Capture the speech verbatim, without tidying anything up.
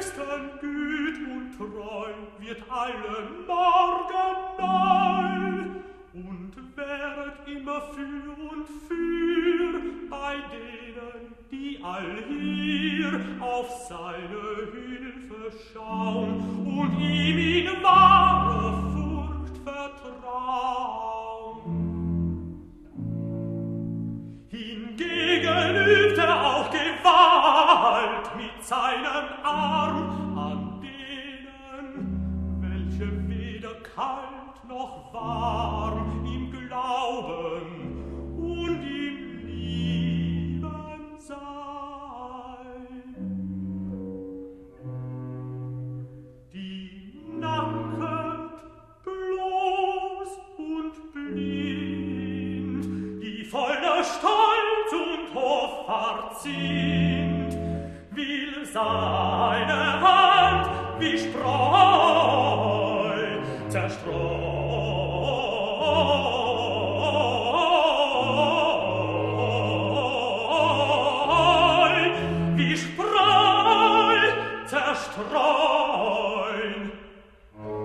Höchsten güt und treu wird allen Morgen neu und wäret immer für und für bei denen, die all hier auf seine Hilfe schauen und ihm in wahre Furcht vertrauen. Hingegen übt er auch Gewalt mit seinem Arm an denen, welche weder kalt noch warm ihm glauben und ihm lieben sein. Die nacket, bloß und blind, die voller Stolz und Hoffart sind, will seine Hand wie Spreu zerstreuen, wie Spreu zerstreuen.